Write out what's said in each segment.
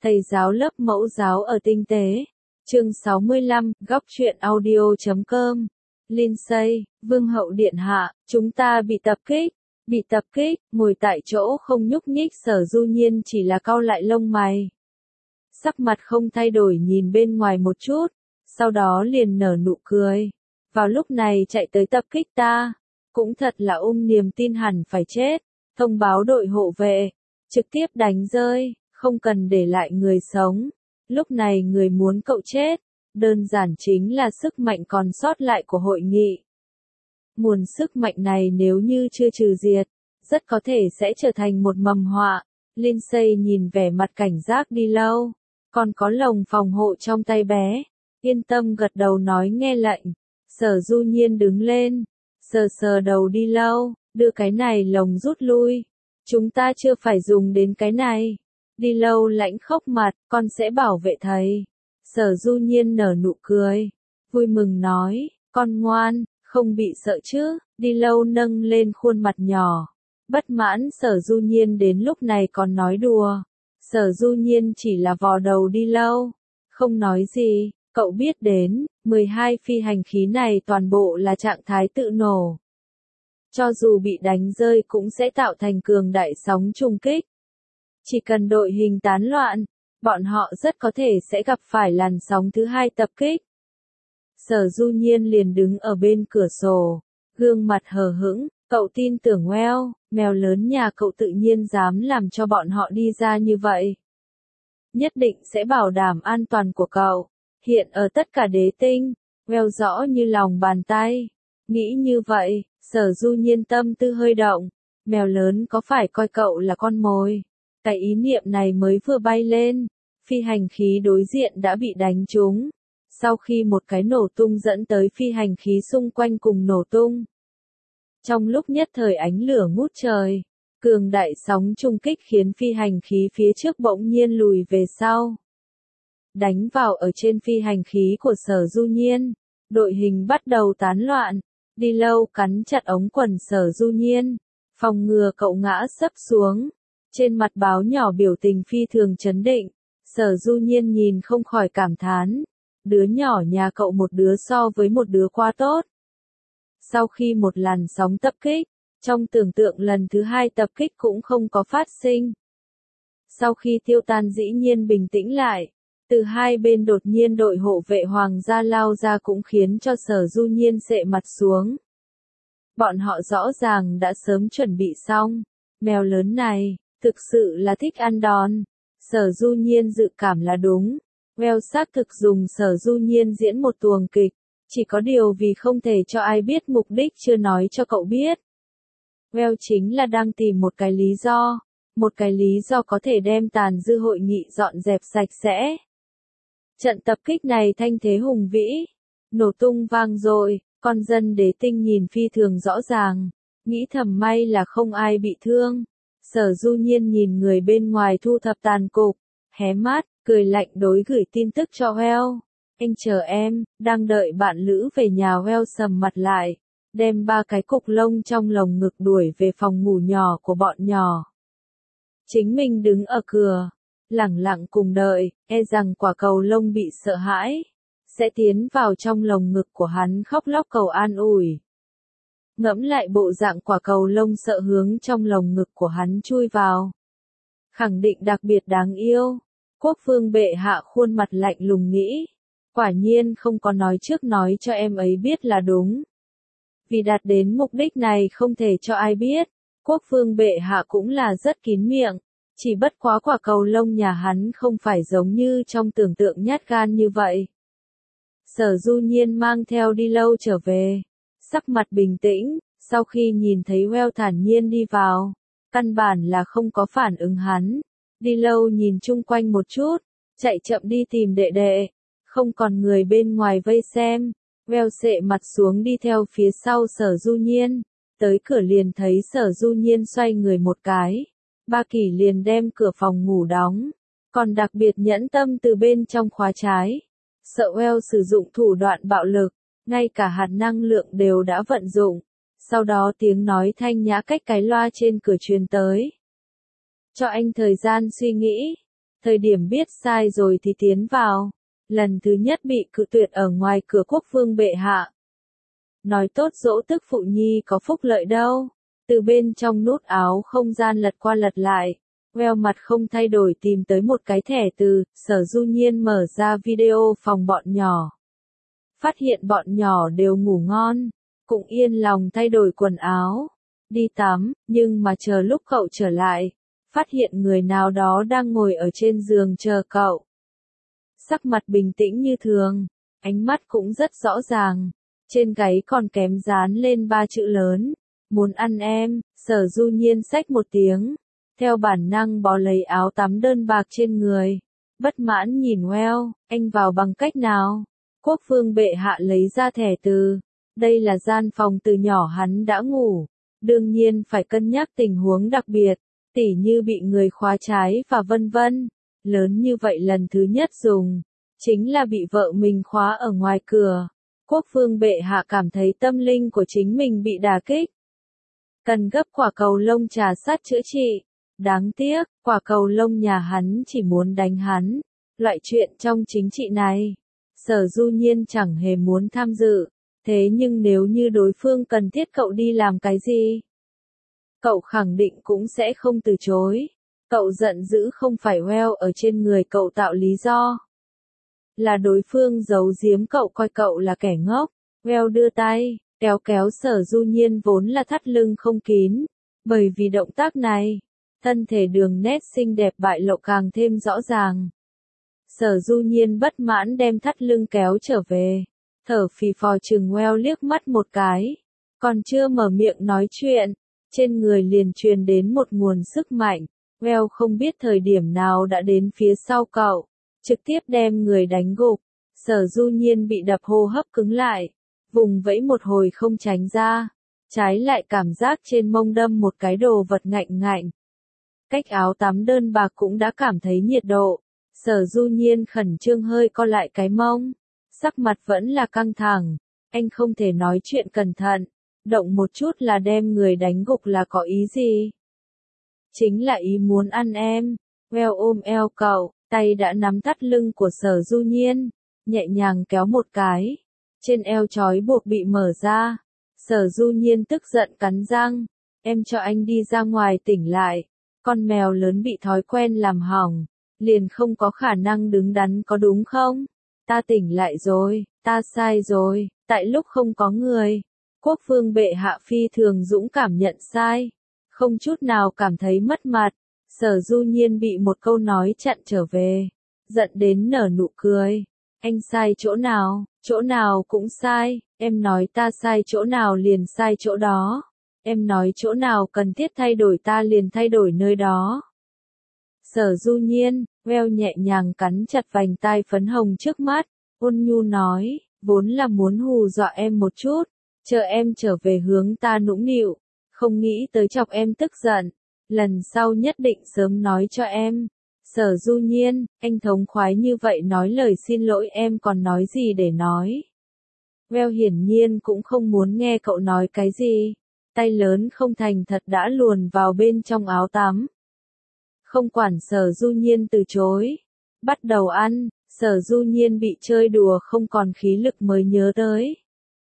Thầy giáo lớp mẫu giáo ở tinh tế. Chương 65, góc truyện audio.com. Lindsay, Vương hậu điện hạ, chúng ta bị tập kích. Bị tập kích, ngồi tại chỗ không nhúc nhích Sở Du Nhiên chỉ là cau lại lông mày. Sắc mặt không thay đổi nhìn bên ngoài một chút, sau đó liền nở nụ cười. Vào lúc này chạy tới tập kích ta, cũng thật là niềm tin hẳn phải chết. Thông báo đội hộ vệ, trực tiếp đánh rơi, không cần để lại người sống. Lúc này người muốn cậu chết, đơn giản chính là sức mạnh còn sót lại của hội nghị. Nguồn sức mạnh này nếu như chưa trừ diệt, rất có thể sẽ trở thành một mầm họa. Lindsay nhìn vẻ mặt cảnh giác đi lâu, còn có lồng phòng hộ trong tay bé. Yên tâm gật đầu nói nghe lệnh. Sở Du Nhiên đứng lên, sờ sờ đầu đi lâu, đưa cái này lồng rút lui. Chúng ta chưa phải dùng đến cái này. Đi lâu lãnh khốc mặt, con sẽ bảo vệ thầy. Sở Du Nhiên nở nụ cười, vui mừng nói, con ngoan, không bị sợ chứ. Đi lâu nâng lên khuôn mặt nhỏ, bất mãn Sở Du Nhiên đến lúc này còn nói đùa. Sở Du Nhiên chỉ là vò đầu đi lâu, không nói gì. Cậu biết đến, 12 phi hành khí này toàn bộ là trạng thái tự nổ. Cho dù bị đánh rơi cũng sẽ tạo thành cường đại sóng trùng kích. Chỉ cần đội hình tán loạn, bọn họ rất có thể sẽ gặp phải làn sóng thứ hai tập kích. Sở Du Nhiên liền đứng ở bên cửa sổ, gương mặt hờ hững, cậu tin tưởng Well, mèo lớn nhà cậu tự nhiên dám làm cho bọn họ đi ra như vậy. Nhất định sẽ bảo đảm an toàn của cậu. Hiện ở tất cả đế tinh, Well rõ như lòng bàn tay. Nghĩ như vậy, Sở Du Nhiên tâm tư hơi động, mèo lớn có phải coi cậu là con mồi? Cái ý niệm này mới vừa bay lên, phi hành khí đối diện đã bị đánh trúng. Sau khi một cái nổ tung dẫn tới phi hành khí xung quanh cùng nổ tung. Trong lúc nhất thời ánh lửa ngút trời, cường đại sóng trung kích khiến phi hành khí phía trước bỗng nhiên lùi về sau. Đánh vào ở trên phi hành khí của Sở Du Nhiên, đội hình bắt đầu tán loạn. Đi lâu cắn chặt ống quần Sở Du Nhiên, phòng ngừa cậu ngã sấp xuống. Trên mặt báo nhỏ biểu tình phi thường chấn định, Sở Du Nhiên nhìn không khỏi cảm thán. Đứa nhỏ nhà cậu một đứa so với một đứa quá tốt. Sau khi một làn sóng tập kích, trong tưởng tượng lần thứ hai tập kích cũng không có phát sinh. Sau khi tiêu tan dĩ nhiên bình tĩnh lại, từ hai bên đột nhiên đội hộ vệ hoàng gia lao ra cũng khiến cho Sở Du Nhiên sệ mặt xuống. Bọn họ rõ ràng đã sớm chuẩn bị xong, mèo lớn này, thực sự là thích ăn đòn. Sở Du Nhiên dự cảm là đúng. Well xác thực dùng Sở Du Nhiên diễn một tuồng kịch, chỉ có điều vì không thể cho ai biết mục đích chưa nói cho cậu biết. Well chính là đang tìm một cái lý do có thể đem tàn dư hội nghị dọn dẹp sạch sẽ. Trận tập kích này thanh thế hùng vĩ, nổ tung vang dội, con dân đế tinh nhìn phi thường rõ ràng, nghĩ thầm may là không ai bị thương. Sở Du Nhiên nhìn người bên ngoài thu thập tàn cục, hé mắt, cười lạnh đối gửi tin tức cho Well. Anh chờ em, đang đợi bạn lữ về nhà. Well sầm mặt lại, đem 3 cái cục lông trong lồng ngực đuổi về phòng ngủ nhỏ của bọn nhỏ. Chính mình đứng ở cửa, lẳng lặng cùng đợi, e rằng quả cầu lông bị sợ hãi, sẽ tiến vào trong lồng ngực của hắn khóc lóc cầu an ủi. Ngẫm lại bộ dạng quả cầu lông sợ hướng trong lồng ngực của hắn chui vào. Khẳng định đặc biệt đáng yêu. Quốc vương bệ hạ khuôn mặt lạnh lùng nghĩ. Quả nhiên không có nói trước nói cho em ấy biết là đúng. Vì đạt đến mục đích này không thể cho ai biết. Quốc vương bệ hạ cũng là rất kín miệng. Chỉ bất quá quả cầu lông nhà hắn không phải giống như trong tưởng tượng nhát gan như vậy. Sở Du Nhiên mang theo đi lâu trở về. Sắc mặt bình tĩnh, sau khi nhìn thấy Well thản nhiên đi vào. Căn bản là không có phản ứng hắn. Đi lâu nhìn chung quanh một chút, chạy chậm đi tìm đệ đệ. Không còn người bên ngoài vây xem. Well sệ mặt xuống đi theo phía sau Sở Du Nhiên. Tới cửa liền thấy Sở Du Nhiên xoay người một cái. Ba Kỳ liền đem cửa phòng ngủ đóng. Còn đặc biệt nhẫn tâm từ bên trong khóa trái. Sợ Well sử dụng thủ đoạn bạo lực. Ngay cả hạt năng lượng đều đã vận dụng. Sau đó tiếng nói thanh nhã cách cái loa trên cửa truyền tới. Cho anh thời gian suy nghĩ. Thời điểm biết sai rồi thì tiến vào. Lần thứ nhất bị cự tuyệt ở ngoài cửa quốc vương bệ hạ. Nói tốt dỗ tức phụ nhi có phúc lợi đâu. Từ bên trong nút áo không gian lật qua lật lại. Well mặt không thay đổi tìm tới một cái thẻ từ, Sở Du Nhiên mở ra video phòng bọn nhỏ. Phát hiện bọn nhỏ đều ngủ ngon, cũng yên lòng thay đổi quần áo, đi tắm, nhưng mà chờ lúc cậu trở lại, phát hiện người nào đó đang ngồi ở trên giường chờ cậu. Sắc mặt bình tĩnh như thường, ánh mắt cũng rất rõ ràng, trên gáy còn kém dán lên 3 chữ lớn, muốn ăn em. Sở Du Nhiên xách một tiếng, theo bản năng bó lấy áo tắm đơn bạc trên người, bất mãn nhìn Well, anh vào bằng cách nào? Quốc vương bệ hạ lấy ra thẻ từ, đây là gian phòng từ nhỏ hắn đã ngủ, đương nhiên phải cân nhắc tình huống đặc biệt, tỉ như bị người khóa trái và vân vân. Lớn như vậy lần thứ nhất dùng, chính là bị vợ mình khóa ở ngoài cửa. Quốc vương bệ hạ cảm thấy tâm linh của chính mình bị đả kích. Cần gấp quả cầu lông trà sát chữa trị. Đáng tiếc, quả cầu lông nhà hắn chỉ muốn đánh hắn. Loại chuyện trong chính trị này, Sở Du Nhiên chẳng hề muốn tham dự. Thế nhưng nếu như đối phương cần thiết cậu đi làm cái gì, cậu khẳng định cũng sẽ không từ chối. Cậu giận dữ không phải Well ở trên người cậu tạo lý do. Là đối phương giấu giếm cậu coi cậu là kẻ ngốc. Well đưa tay, kéo kéo Sở Du Nhiên vốn là thắt lưng không kín. Bởi vì động tác này, thân thể đường nét xinh đẹp bại lộ càng thêm rõ ràng. Sở Du Nhiên bất mãn đem thắt lưng kéo trở về. Thở phì phò chừng Well liếc mắt một cái. Còn chưa mở miệng nói chuyện, trên người liền truyền đến một nguồn sức mạnh. Well không biết thời điểm nào đã đến phía sau cậu, trực tiếp đem người đánh gục. Sở Du Nhiên bị đập hô hấp cứng lại, vùng vẫy một hồi không tránh ra, trái lại cảm giác trên mông đâm một cái đồ vật ngạnh ngạnh. Cách áo tắm đơn bạc cũng đã cảm thấy nhiệt độ. Sở Du Nhiên khẩn trương hơi co lại cái mông, sắc mặt vẫn là căng thẳng. Anh không thể nói chuyện cẩn thận, động một chút là đem người đánh gục là có ý gì? Chính là ý muốn ăn em. Well ôm eo cậu, tay đã nắm thắt lưng của Sở Du Nhiên, nhẹ nhàng kéo một cái. Trên eo trói buộc bị mở ra. Sở Du Nhiên tức giận cắn răng. Em cho anh đi ra ngoài tỉnh lại. Con mèo lớn bị thói quen làm hỏng, liền không có khả năng đứng đắn có đúng không? Ta tỉnh lại rồi, ta sai rồi, tại lúc không có người. Quốc vương bệ hạ phi thường dũng cảm nhận sai, không chút nào cảm thấy mất mặt. Sở Du Nhiên bị một câu nói chặn trở về, giận đến nở nụ cười. Anh sai chỗ nào cũng sai, em nói ta sai chỗ nào liền sai chỗ đó. Em nói chỗ nào cần thiết thay đổi ta liền thay đổi nơi đó. Sở Du Nhiên, Well nhẹ nhàng cắn chặt vành tai phấn hồng trước mắt, ôn nhu nói, vốn là muốn hù dọa em một chút, chờ em trở về hướng ta nũng nịu, không nghĩ tới chọc em tức giận, lần sau nhất định sớm nói cho em. Sở Du Nhiên, anh thống khoái như vậy nói lời xin lỗi em còn nói gì để nói. Well hiển nhiên cũng không muốn nghe cậu nói cái gì, tay lớn không thành thật đã luồn vào bên trong áo tắm. Không quản Sở Du Nhiên từ chối, bắt đầu ăn. Sở Du Nhiên bị chơi đùa không còn khí lực mới nhớ tới.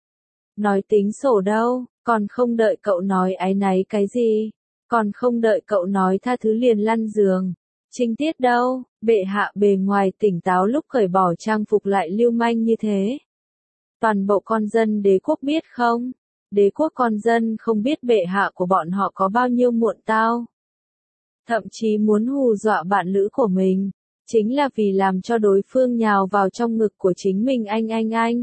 Nói tính sổ đâu, còn không đợi cậu nói áy náy cái gì, còn không đợi cậu nói tha thứ liền lăn giường. Trinh tiết đâu, bệ hạ bề ngoài tỉnh táo lúc cởi bỏ trang phục lại lưu manh như thế. Toàn bộ con dân đế quốc biết không? Đế quốc con dân không biết bệ hạ của bọn họ có bao nhiêu muộn tao. Thậm chí muốn hù dọa bạn lữ của mình, chính là vì làm cho đối phương nhào vào trong ngực của chính mình anh.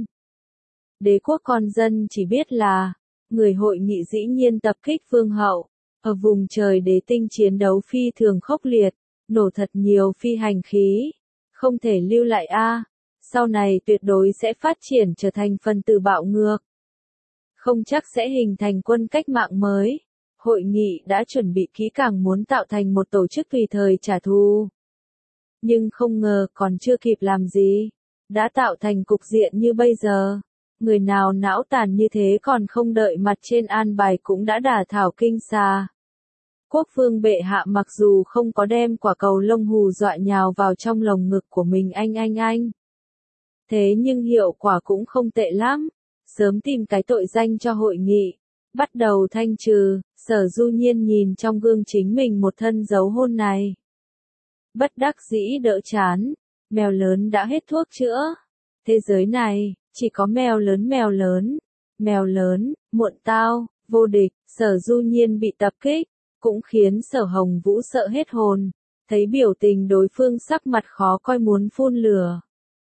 Đế quốc con dân chỉ biết là, người hội nghị dĩ nhiên tập kích vương hậu, ở vùng trời đế tinh chiến đấu phi thường khốc liệt, nổ thật nhiều phi hành khí, không thể lưu lại a. Sau này tuyệt đối sẽ phát triển trở thành phần tử bạo ngược. Không chắc sẽ hình thành quân cách mạng mới. Hội nghị đã chuẩn bị kỹ càng muốn tạo thành một tổ chức tùy thời trả thù. Nhưng không ngờ còn chưa kịp làm gì, đã tạo thành cục diện như bây giờ. Người nào não tàn như thế còn không đợi mặt trên an bài cũng đã đả thảo kinh xà. Quốc vương bệ hạ mặc dù không có đem quả cầu lông hù dọa nhào vào trong lồng ngực của mình anh. Thế nhưng hiệu quả cũng không tệ lắm. Sớm tìm cái tội danh cho hội nghị. Bắt đầu thanh trừ, Sở Du Nhiên nhìn trong gương chính mình một thân dấu hôn này. Bất đắc dĩ đỡ chán. Mèo lớn đã hết thuốc chữa. Thế giới này, chỉ có mèo lớn. Mèo lớn, muộn tao, vô địch, Sở Du Nhiên bị tập kích. Cũng khiến Sở Hồng Vũ sợ hết hồn. Thấy biểu tình đối phương sắc mặt khó coi muốn phun lửa.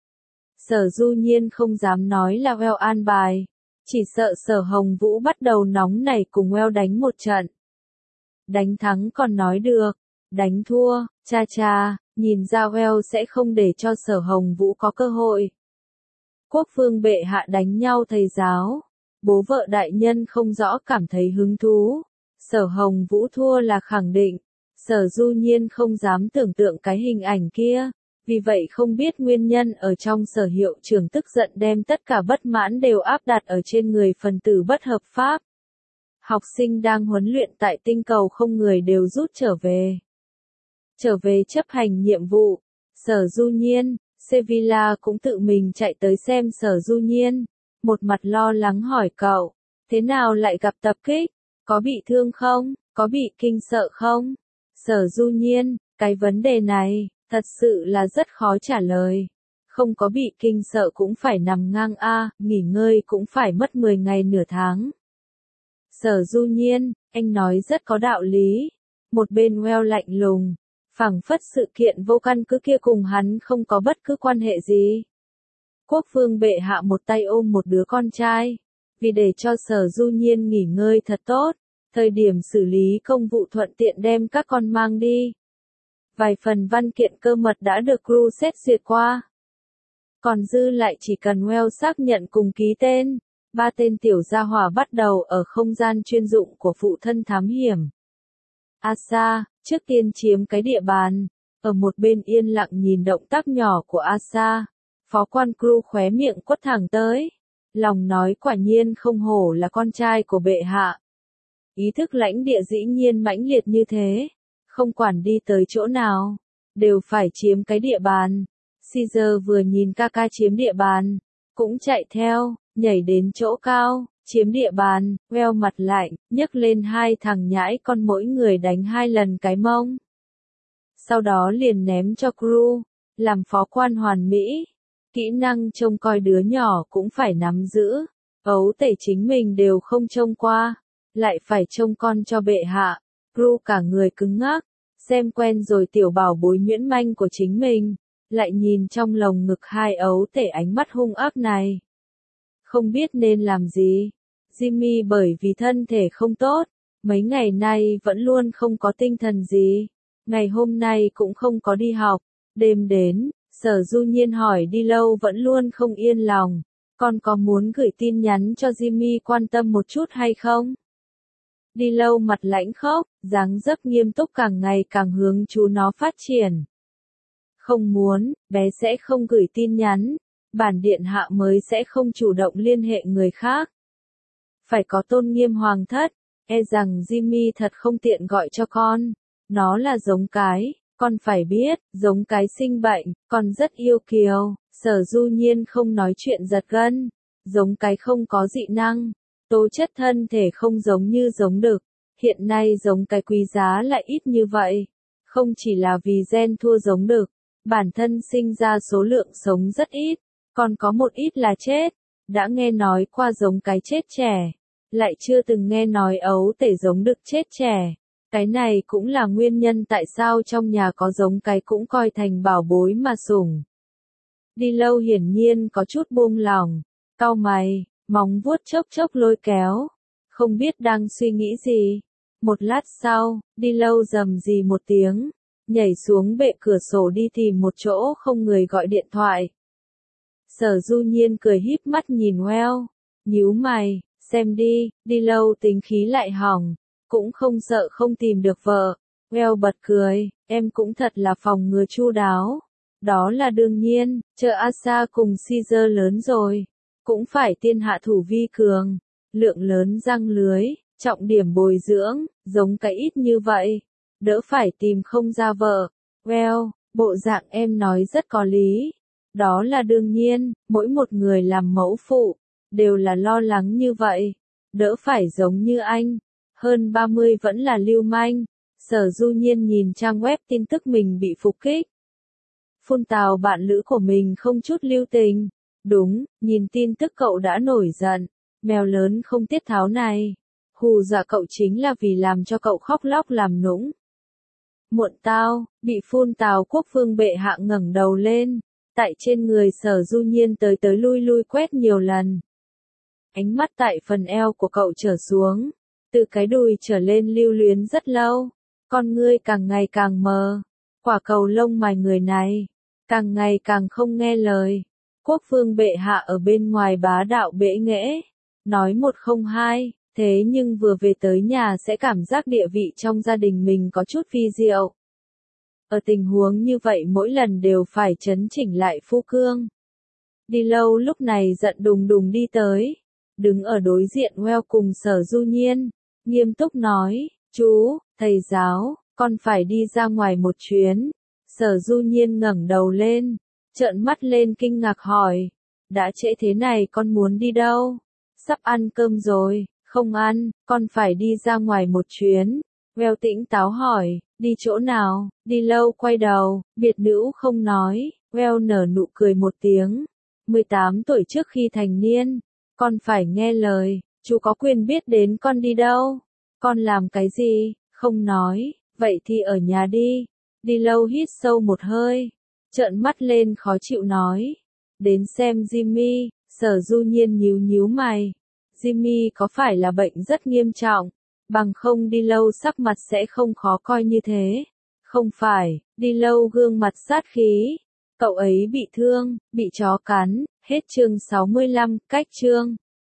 Sở Du Nhiên không dám nói là Well an bài. Chỉ sợ Sở Hồng Vũ bắt đầu nóng nảy cùng Well đánh một trận. Đánh thắng còn nói được. Đánh thua, cha, nhìn ra Well sẽ không để cho Sở Hồng Vũ có cơ hội. Quốc vương bệ hạ đánh nhau thầy giáo. Bố vợ đại nhân không rõ cảm thấy hứng thú. Sở Hồng Vũ thua là khẳng định. Sở Du Nhiên không dám tưởng tượng cái hình ảnh kia. Vì vậy không biết nguyên nhân ở trong Sở hiệu trưởng tức giận đem tất cả bất mãn đều áp đặt ở trên người phần tử bất hợp pháp. Học sinh đang huấn luyện tại tinh cầu không người đều rút trở về. Trở về chấp hành nhiệm vụ. Sở Du Nhiên, Sevilla cũng tự mình chạy tới xem Sở Du Nhiên. Một mặt lo lắng hỏi cậu. Thế nào lại gặp tập kích? Có bị thương không? Có bị kinh sợ không? Sở Du Nhiên, cái vấn đề này, thật sự là rất khó trả lời. Không có bị kinh sợ cũng phải nằm ngang nghỉ ngơi cũng phải mất 10 ngày nửa tháng. Sở Du Nhiên, anh nói rất có đạo lý. Một bên Well lạnh lùng, phảng phất sự kiện vô căn cứ kia cùng hắn không có bất cứ quan hệ gì. Quốc vương bệ hạ một tay ôm một đứa con trai. Vì để cho Sở Du Nhiên nghỉ ngơi thật tốt, thời điểm xử lý công vụ thuận tiện đem các con mang đi. Vài phần văn kiện cơ mật đã được crew xét duyệt qua. Còn dư lại chỉ cần Well xác nhận cùng ký tên. 3 tên tiểu gia hỏa bắt đầu ở không gian chuyên dụng của phụ thân thám hiểm. Asa, trước tiên chiếm cái địa bàn. Ở một bên yên lặng nhìn động tác nhỏ của Asa. Phó quan crew khóe miệng quất thẳng tới. Lòng nói quả nhiên không hổ là con trai của bệ hạ. Ý thức lãnh địa dĩ nhiên mãnh liệt như thế. Không quản đi tới chỗ nào, đều phải chiếm cái địa bàn. Caesar vừa nhìn ca chiếm địa bàn, cũng chạy theo, nhảy đến chỗ cao, chiếm địa bàn, Well mặt lạnh, nhấc lên 2 thằng nhãi con mỗi người đánh 2 lần cái mông. Sau đó liền ném cho crew, làm phó quan hoàn mỹ. Kỹ năng trông coi đứa nhỏ cũng phải nắm giữ. Ấu tể chính mình đều không trông qua, lại phải trông con cho bệ hạ. Crew cả người cứng ngắc, xem quen rồi tiểu bảo bối nhuyễn manh của chính mình, lại nhìn trong lồng ngực 2 ấu tể ánh mắt hung ác này. Không biết nên làm gì. Jimmy bởi vì thân thể không tốt, mấy ngày nay vẫn luôn không có tinh thần gì. Ngày hôm nay cũng không có đi học. Đêm đến, Sở Du Nhiên hỏi đi lâu vẫn luôn không yên lòng. Con có muốn gửi tin nhắn cho Jimmy quan tâm một chút hay không? Đi lâu mặt lãnh khốc, dáng dấp nghiêm túc càng ngày càng hướng chú nó phát triển. Không muốn, bé sẽ không gửi tin nhắn. Bản điện hạ mới sẽ không chủ động liên hệ người khác. Phải có tôn nghiêm hoàng thất, rằng Jimmy thật không tiện gọi cho con. Nó là giống cái, con phải biết, giống cái sinh bệnh, con rất yêu kiều. Sở Du Nhiên không nói chuyện giật gân. Giống cái không có dị năng, tố chất thân thể không giống như giống đực. Hiện nay giống cái quý giá lại ít như vậy. Không chỉ là vì gen thua giống đực, bản thân sinh ra số lượng sống rất ít, còn có một ít là chết. Đã nghe nói qua giống cái chết trẻ, lại chưa từng nghe nói ấu tể giống đực chết trẻ. Cái này cũng là nguyên nhân tại sao trong nhà có giống cái cũng coi thành bảo bối mà sủng. Đi lâu hiển nhiên có chút buông lỏng, cau mày, móng vuốt chốc lôi kéo. Không biết đang suy nghĩ gì. Một lát sau, đi lâu rầm rì một tiếng, nhảy xuống bệ cửa sổ đi tìm một chỗ không người gọi điện thoại. Sở Du Nhiên cười híp mắt nhìn Well, nhíu mày, xem đi lâu tính khí lại hỏng, cũng không sợ không tìm được vợ. Well bật cười, em cũng thật là phòng ngừa chu đáo. Đó là đương nhiên, chờ Asa cùng Caesar lớn rồi, cũng phải tiên hạ thủ vi cường, lượng lớn răng lưới, Trọng điểm bồi dưỡng, giống cái ít như vậy. Đỡ phải tìm không ra vợ. Well, bộ dạng em nói rất có lý. Đó là đương nhiên, mỗi một người làm mẫu phụ, đều là lo lắng như vậy. Đỡ phải giống như anh. Hơn 30 vẫn là lưu manh. Sở Du Nhiên nhìn trang web tin tức mình bị phục kích. Phun tào bạn lữ của mình không chút lưu tình. Đúng, nhìn tin tức cậu đã nổi giận. Mèo lớn không tiết tháo này. Hù dọa cậu chính là vì làm cho cậu khóc lóc làm nũng. Muộn tao, bị phun tào quốc vương bệ hạ ngẩng đầu lên. Tại trên người Sở Du Nhiên tới tới lui lui quét nhiều lần. Ánh mắt tại phần eo của cậu trở xuống. Từ cái đùi trở lên lưu luyến rất lâu. Con ngươi càng ngày càng mờ. Quả cầu lông mài người này. Càng ngày càng không nghe lời. Quốc vương bệ hạ ở bên ngoài bá đạo bệ nghễ. Nói một không hai. Thế nhưng vừa về tới nhà sẽ cảm giác địa vị trong gia đình mình có chút vi diệu. Ở tình huống như vậy mỗi lần đều phải chấn chỉnh lại phu cương. Đi lâu lúc này giận đùng đùng đi tới. Đứng ở đối diện Well cùng Sở Du Nhiên. Nghiêm túc nói, chú, thầy giáo, con phải đi ra ngoài một chuyến. Sở Du Nhiên ngẩng đầu lên. Trợn mắt lên kinh ngạc hỏi. Đã trễ thế này con muốn đi đâu? Sắp ăn cơm rồi. Không ăn, con phải đi ra ngoài một chuyến. Well tĩnh táo hỏi, đi chỗ nào? Đi lâu quay đầu, biệt nữ không nói. Well nở nụ cười một tiếng. 18 tuổi trước khi thành niên, con phải nghe lời, chú có quyền biết đến con đi đâu. Con làm cái gì? Không nói, vậy thì ở nhà đi. Đi lâu hít sâu một hơi, trợn mắt lên khó chịu nói. Đến xem Jimmy. Sở Du Nhiên nhíu nhíu mày. Jimmy có phải là bệnh rất nghiêm trọng, bằng không đi lâu sắc mặt sẽ không khó coi như thế. Không phải, đi lâu gương mặt sát khí. Cậu ấy bị thương, bị chó cắn, hết chương 65, cách chương.